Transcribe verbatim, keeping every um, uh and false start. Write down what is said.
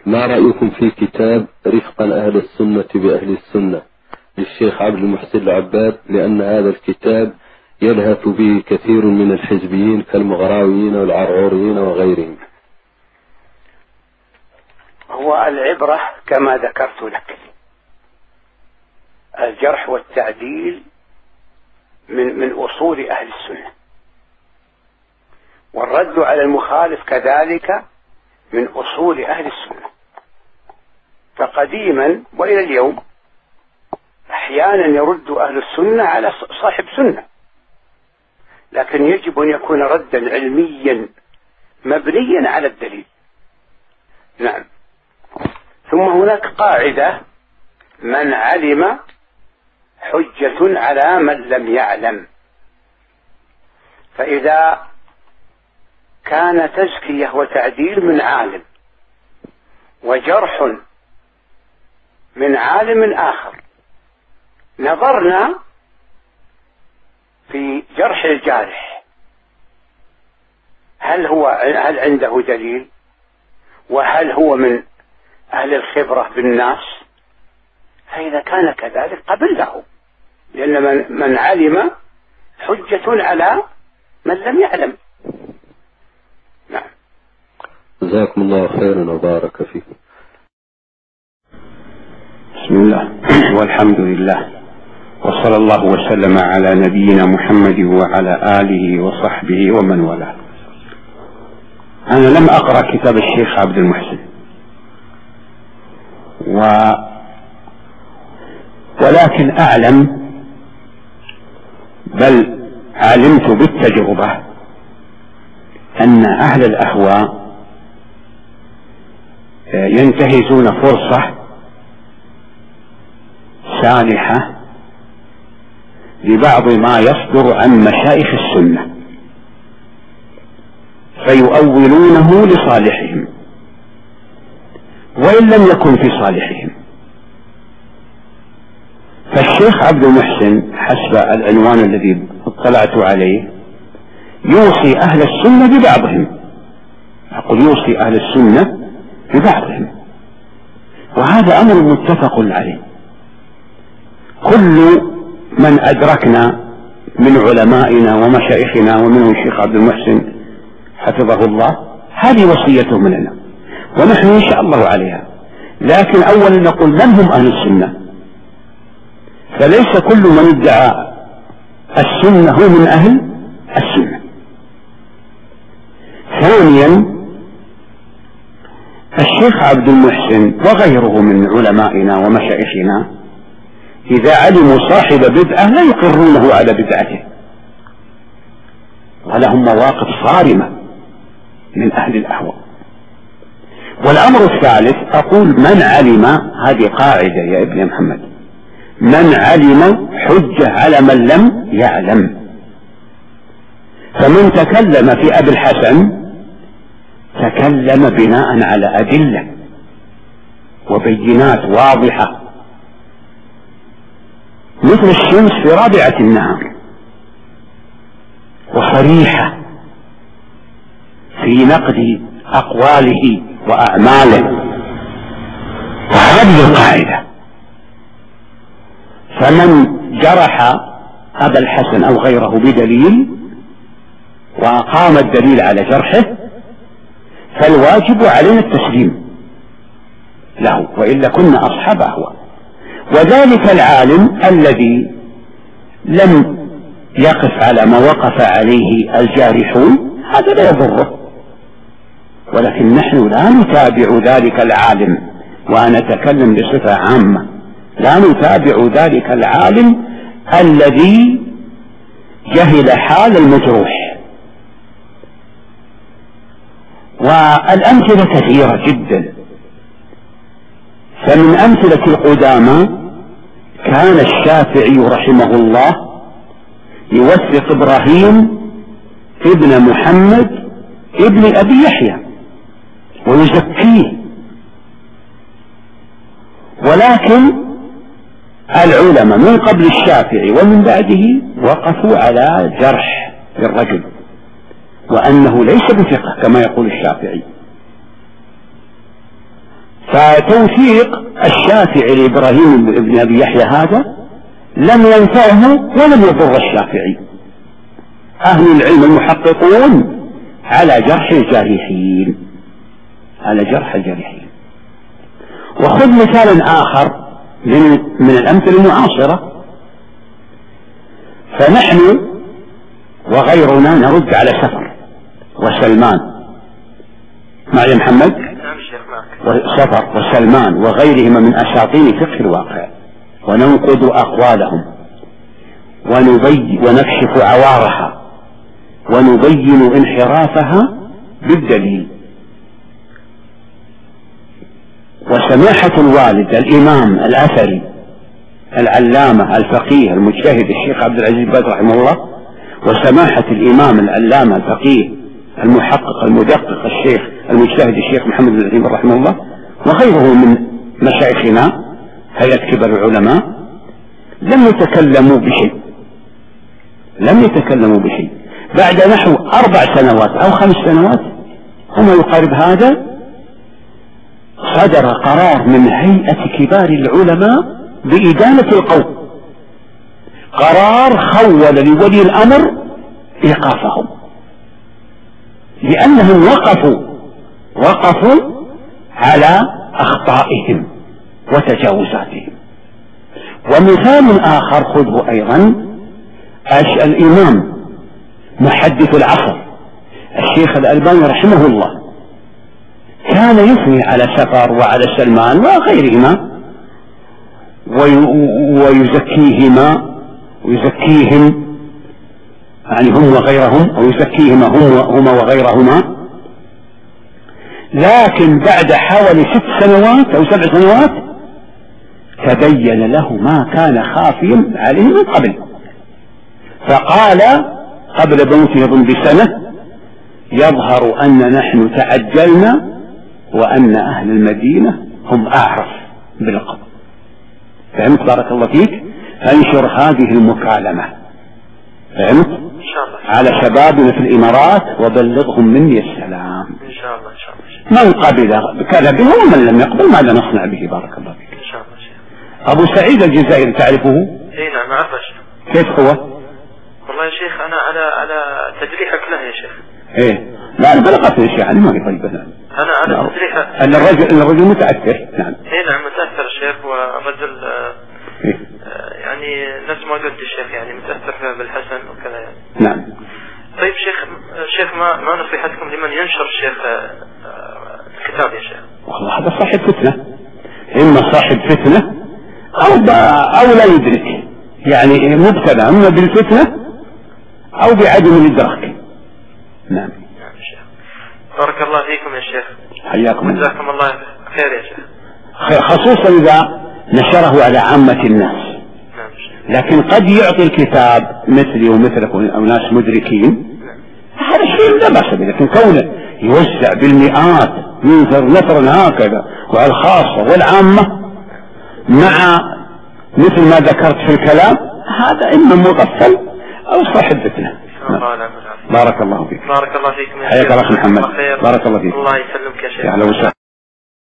ما رأيكم في كتاب رفقا أهل السنة بأهل السنة للشيخ عبد المحسن العباد، لأن هذا الكتاب يلهث به كثير من الحزبيين كالمغراويين والعرعوريين وغيرهم؟ هو العبرة كما ذكرت لك، الجرح والتعديل من من أصول أهل السنة، والرد على المخالف كذلك من أصول أهل السنة. فقديما وإلى اليوم أحيانا يرد أهل السنة على صاحب سنة، لكن يجب أن يكون ردا علميا مبنيا على الدليل. نعم. ثم هناك قاعدة: من علم حجة على من لم يعلم. فإذا كان تزكية وتعديل من عالم وجرح من عالم آخر، نظرنا في جرح الجارح هل هو هل عنده دليل، وهل هو من أهل الخبرة بالناس. فإذا كان كذلك قبلناه، لأن من, من علم حجة على من لم يعلم. نعم. جزاكم الله خيرا وبارك فيكم. بسم الله والحمد لله، وصلى الله وسلم على نبينا محمد وعلى آله وصحبه ومن والاه. أنا لم أقرأ كتاب الشيخ عبد المحسن، و... ولكن أعلم، بل علمت بالتجربة، أن أهل الأهواء ينتهزون فرصة سانحة لبعض ما يصدر عن مشايخ السنة فيؤولونه لصالحهم وإن لم يكن في صالحهم. فالشيخ عبد المحسن حسب العنوان الذي اطلعت عليه يوصي أهل السنة ببعضهم، أقول يوصي أهل السنة ببعضهم، وهذا أمر متفق عليه. كل من أدركنا من علمائنا ومشايخنا ومنهم الشيخ عبد المحسن حفظه الله هذه وصيته مننا، ونحن إن شاء الله عليها. لكن أولا نقول من هم أهل السنة، فليس كل من ادعى السنة هو من أهل السنة. ثانيا الشيخ عبد المحسن وغيره من علمائنا ومشايخنا إذا علموا صاحب بدعة لا يقرونه على بدعته، ولهم مواقف صارمة من أهل الأهواء. والأمر الثالث أقول من علم، هذه قاعدة يا ابن محمد، من علم حجة على من لم يعلم. فمن تكلم في أبي الحسن تكلم بناء على أدلة وبينات واضحة مثل الشمس في رابعة النهار، وصريحة في نقد أقواله وأعماله. وهذه القاعدة. فمن جرح أبا الحسن أو غيره بدليل وأقام الدليل على جرحه فالواجب علينا التسليم له، وإلا كنا أصحاب أهواء. وذلك العالم الذي لم يقف على ما وقف عليه الجارحون هذا لا يضره، ولكن نحن لا نتابع ذلك العالم، وأنا أتكلم بصفة عامة، لا نتابع ذلك العالم الذي جهل حال المجروح. والأمثلة كثيرة جدا. فمن أمثلة القدامى كان الشافعي رحمه الله يوثق إبراهيم ابن محمد ابن أبي يحيى ويزكيه، ولكن العلماء من قبل الشافعي ومن بعده وقفوا على جرح للرجل وأنه ليس بثقة كما يقول الشافعي. فتوثيق الشافعي لإبراهيم بن أبي يحيى هذا لم ينفعه ولم يضر الشافعي. أهل العلم المحققون على جرح الجارحين، على جرح الجارحين. وخذ مثالا آخر من, من الأمثلة المعاصرة. فنحن وغيرنا نرد على سفر وسلمان، معي محمد؟ نعم شيخ معك. وسفر وسلمان وغيرهما من أساطين فقه الواقع، وننقض أقوالهم ونبين ونكشف عوارها ونبين انحرافها بالدليل. وسماحة الوالد الإمام الأثري العلامة الفقيه المجتهد الشيخ عبد العزيز باز رحمه الله، وسماحة الإمام العلامة الفقيه المحقق المدقق الشيخ المجتهد الشيخ محمد بن عثيمين رحمه الله، وغيره من مشايخنا هيئة كبار العلماء، لم يتكلموا بشيء، لم يتكلموا بشيء. بعد نحو أربع سنوات أو خمس سنوات هم يقارب هذا، صدر قرار من هيئة كبار العلماء بإدانة القوم، قرار خول لولي الأمر إيقافهم، لأنهم وقفوا وقفوا على أخطائهم وتجاوزاتهم. ومثال آخر خذه أيضا، الإمام محدث العصر الشيخ الألباني رحمه الله كان يثني على سفر وعلى سلمان وغيرهما ويزكيهما ويزكيهم، يعني هم وغيرهم، أو يزكيهما هم هما وغيرهما. لكن بعد حوالي ست سنوات أو سبع سنوات تبين له ما كان خافيا عليه من قبل، فقال قبل موته يظن بسنة: يظهر أن نحن تعجلنا وأن أهل المدينة هم أعرف بالقبر. فهمت بارك الله فيك؟ فانشر هذه المكالمة، فهمت؟ إن شاء الله. على شبابنا في الإمارات وبلغهم مني السلام. إن شاء الله إن شاء الله. من قبل كذبه ومن لم يقبل ماذا نصنع به؟ بارك الله فيك. إن شاء الله شيخ. أبو سعيد الجزائري تعرفه؟ إيه نعم أعرفه شيخ. كيف هو؟ والله يا شيخ أنا على على تجريحك له يا شيخ. إيه لا أنا بلغتني الشيء يعني ما في طيب. أنا على تجريحه أن الرجل الرجل متأثر. نعم. إيه نعم متأثر الشيخ، والرجل إيه؟ يعني نفس ما قلت الشيخ، يعني متأثر بالحسن وكذا يعني. نعم. طيب شيخ شيخ ما ما نصيحتكم لمن ينشر الشيخ الكتاب يا شيخ؟ والله هذا صاحب فتنة، إما صاحب فتنة أو أو لا يدرك، يعني مبتلى إما بالفتنة أو بعدم الإدراك. نعم. نعم شيخ. بارك الله فيكم يا شيخ. حياكم الله. جزاكم الله خير يا شيخ. خصوصا إذا نشره على عامة الناس. نعم شيخ. لكن قد يعطي الكتاب مثلي ومثلكم أو ناس مدركين، هذا شيء لا بأس به. لكن كونه يوزع بالمئات ينثر نثرا هكذا وعلى الخاصة والعامة مع مثل ما ذكرت في الكلام، هذا إما مغفل أو صاحب فتنة. نعم. بارك الله فيك. بارك الله فيكم يا حياك شيخ. الله محمد. بارك الله فيك. الله يسلمك يا شيخ. أهلا وسهلا.